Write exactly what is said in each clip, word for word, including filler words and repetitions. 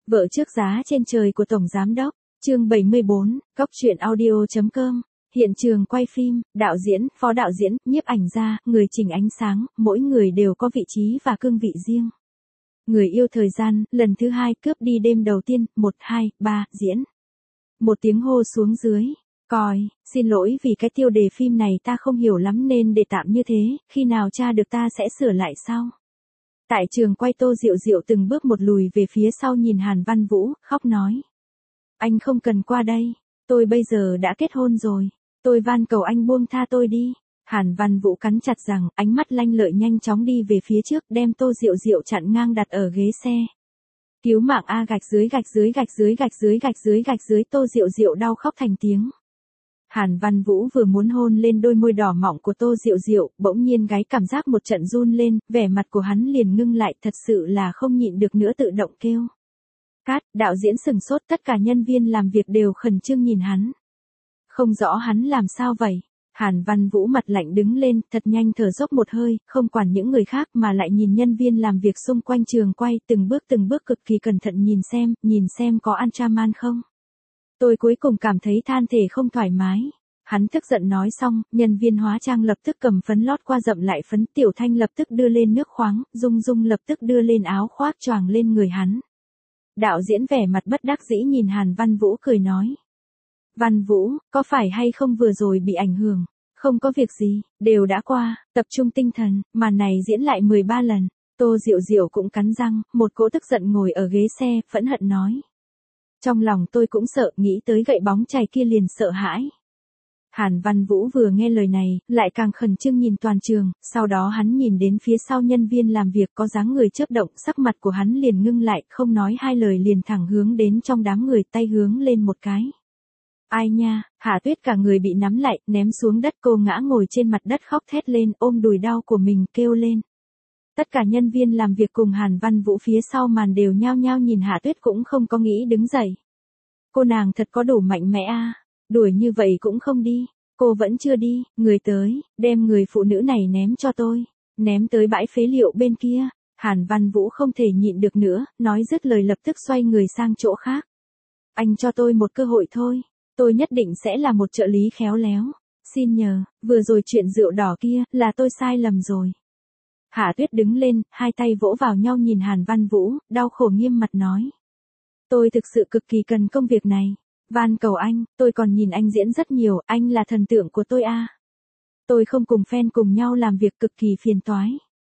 Vợ trước giá trên trời của Tổng Giám Đốc, chương bảy mươi bốn, Cóc truyện audio chấm com. Hiện trường quay phim, đạo diễn, phó đạo diễn, nhiếp ảnh gia, người chỉnh ánh sáng, mỗi người đều có vị trí và cương vị riêng. Người yêu thời gian, lần thứ hai cướp đi đêm đầu tiên, một, hai, ba, diễn. Một tiếng hô xuống dưới. Coi, xin lỗi vì cái tiêu đề phim này ta không hiểu lắm nên để tạm như thế, khi nào tra được ta sẽ sửa lại sau. Tại trường quay Tô Diệu Diệu từng bước một lùi về phía sau nhìn Hàn Văn Vũ, khóc nói. Anh không cần qua đây, tôi bây giờ đã kết hôn rồi, tôi van cầu anh buông tha tôi đi. Hàn Văn Vũ cắn chặt rằng, ánh mắt lanh lợi nhanh chóng đi về phía trước đem Tô Diệu Diệu chặn ngang đặt ở ghế xe. Cứu mạng A gạch dưới gạch dưới gạch dưới gạch dưới gạch dưới gạch dưới Tô Diệu Diệu đau khóc thành tiếng. Hàn Văn Vũ vừa muốn hôn lên đôi môi đỏ mọng của Tô Diệu Diệu, bỗng nhiên gáy cảm giác một trận run lên, vẻ mặt của hắn liền ngưng lại, thật sự là không nhịn được nữa tự động kêu. Cát, đạo diễn sừng sốt, tất cả nhân viên làm việc đều khẩn trương nhìn hắn. Không rõ hắn làm sao vậy. Hàn Văn Vũ mặt lạnh đứng lên, thật nhanh thở dốc một hơi, không quản những người khác mà lại nhìn nhân viên làm việc xung quanh trường quay, từng bước từng bước cực kỳ cẩn thận nhìn xem, nhìn xem có Ultraman không. Tôi cuối cùng cảm thấy than thể không thoải mái. Hắn tức giận nói xong, nhân viên hóa trang lập tức cầm phấn lót qua dậm lại phấn, Tiểu Thanh lập tức đưa lên nước khoáng, Dung Dung lập tức đưa lên áo khoác choàng lên người hắn. Đạo diễn vẻ mặt bất đắc dĩ nhìn Hàn Văn Vũ cười nói. Văn Vũ, có phải hay không vừa rồi bị ảnh hưởng? Không có việc gì, đều đã qua, tập trung tinh thần, màn này diễn lại mười ba lần. Tô Diệu Diệu cũng cắn răng, một cỗ tức giận ngồi ở ghế xe, phẫn hận nói. Trong lòng tôi cũng sợ, nghĩ tới gậy bóng chày kia liền sợ hãi. Hàn Văn Vũ vừa nghe lời này, lại càng khẩn trương nhìn toàn trường, sau đó hắn nhìn đến phía sau nhân viên làm việc có dáng người chớp động, sắc mặt của hắn liền ngưng lại, không nói hai lời liền thẳng hướng đến trong đám người, tay hướng lên một cái. Ai nha, Hạ Tuyết cả người bị nắm lại, ném xuống đất, cô ngã ngồi trên mặt đất khóc thét lên, ôm đùi đau của mình kêu lên. Tất cả nhân viên làm việc cùng Hàn Văn Vũ phía sau màn đều nhao nhao nhìn Hạ Tuyết cũng không có nghĩ đứng dậy. Cô nàng thật có đủ mạnh mẽ a, đuổi như vậy cũng không đi, cô vẫn chưa đi, người tới, đem người phụ nữ này ném cho tôi, ném tới bãi phế liệu bên kia. Hàn Văn Vũ không thể nhịn được nữa, nói dứt lời lập tức xoay người sang chỗ khác. Anh cho tôi một cơ hội thôi, tôi nhất định sẽ là một trợ lý khéo léo. Xin nhờ, vừa rồi chuyện rượu đỏ kia, là tôi sai lầm rồi. Hạ Tuyết đứng lên, hai tay vỗ vào nhau nhìn Hàn Văn Vũ, đau khổ nghiêm mặt nói. Tôi thực sự cực kỳ cần công việc này. Van cầu anh, tôi còn nhìn anh diễn rất nhiều, anh là thần tượng của tôi a. Tôi không cùng fan cùng nhau làm việc cực kỳ phiền toái.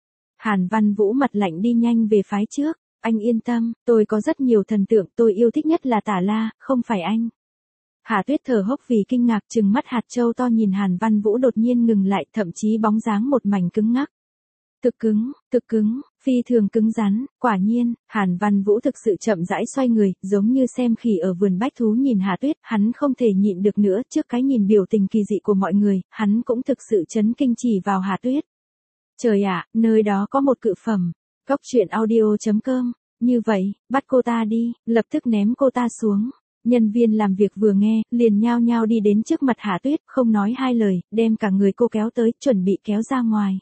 Hàn Văn Vũ mặt lạnh đi nhanh về phái trước. Anh yên tâm, tôi có rất nhiều thần tượng, tôi yêu thích nhất là Tả La, không phải anh. Hạ Tuyết thở hốc vì kinh ngạc, trừng mắt hạt châu to nhìn Hàn Văn Vũ đột nhiên ngừng lại, thậm chí bóng dáng một mảnh cứng ngắc. Thực cứng, thực cứng, phi thường cứng rắn, quả nhiên, Hàn Văn Vũ thực sự chậm rãi xoay người, giống như xem khỉ ở vườn bách thú nhìn Hạ Tuyết, hắn không thể nhịn được nữa, trước cái nhìn biểu tình kỳ dị của mọi người, hắn cũng thực sự chấn kinh chỉ vào Hạ Tuyết. Trời ạ, nơi đó có một cự phẩm, Cóc truyện audio chấm com, như vậy, bắt cô ta đi, lập tức ném cô ta xuống. Nhân viên làm việc vừa nghe, liền nhao nhao đi đến trước mặt Hạ Tuyết, không nói hai lời, đem cả người cô kéo tới, chuẩn bị kéo ra ngoài.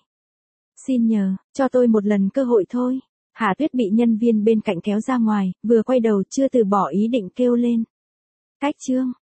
Xin nhờ, cho tôi một lần cơ hội thôi. Hạ Tuyết bị nhân viên bên cạnh kéo ra ngoài, vừa quay đầu chưa từ bỏ ý định kêu lên. Cách chương.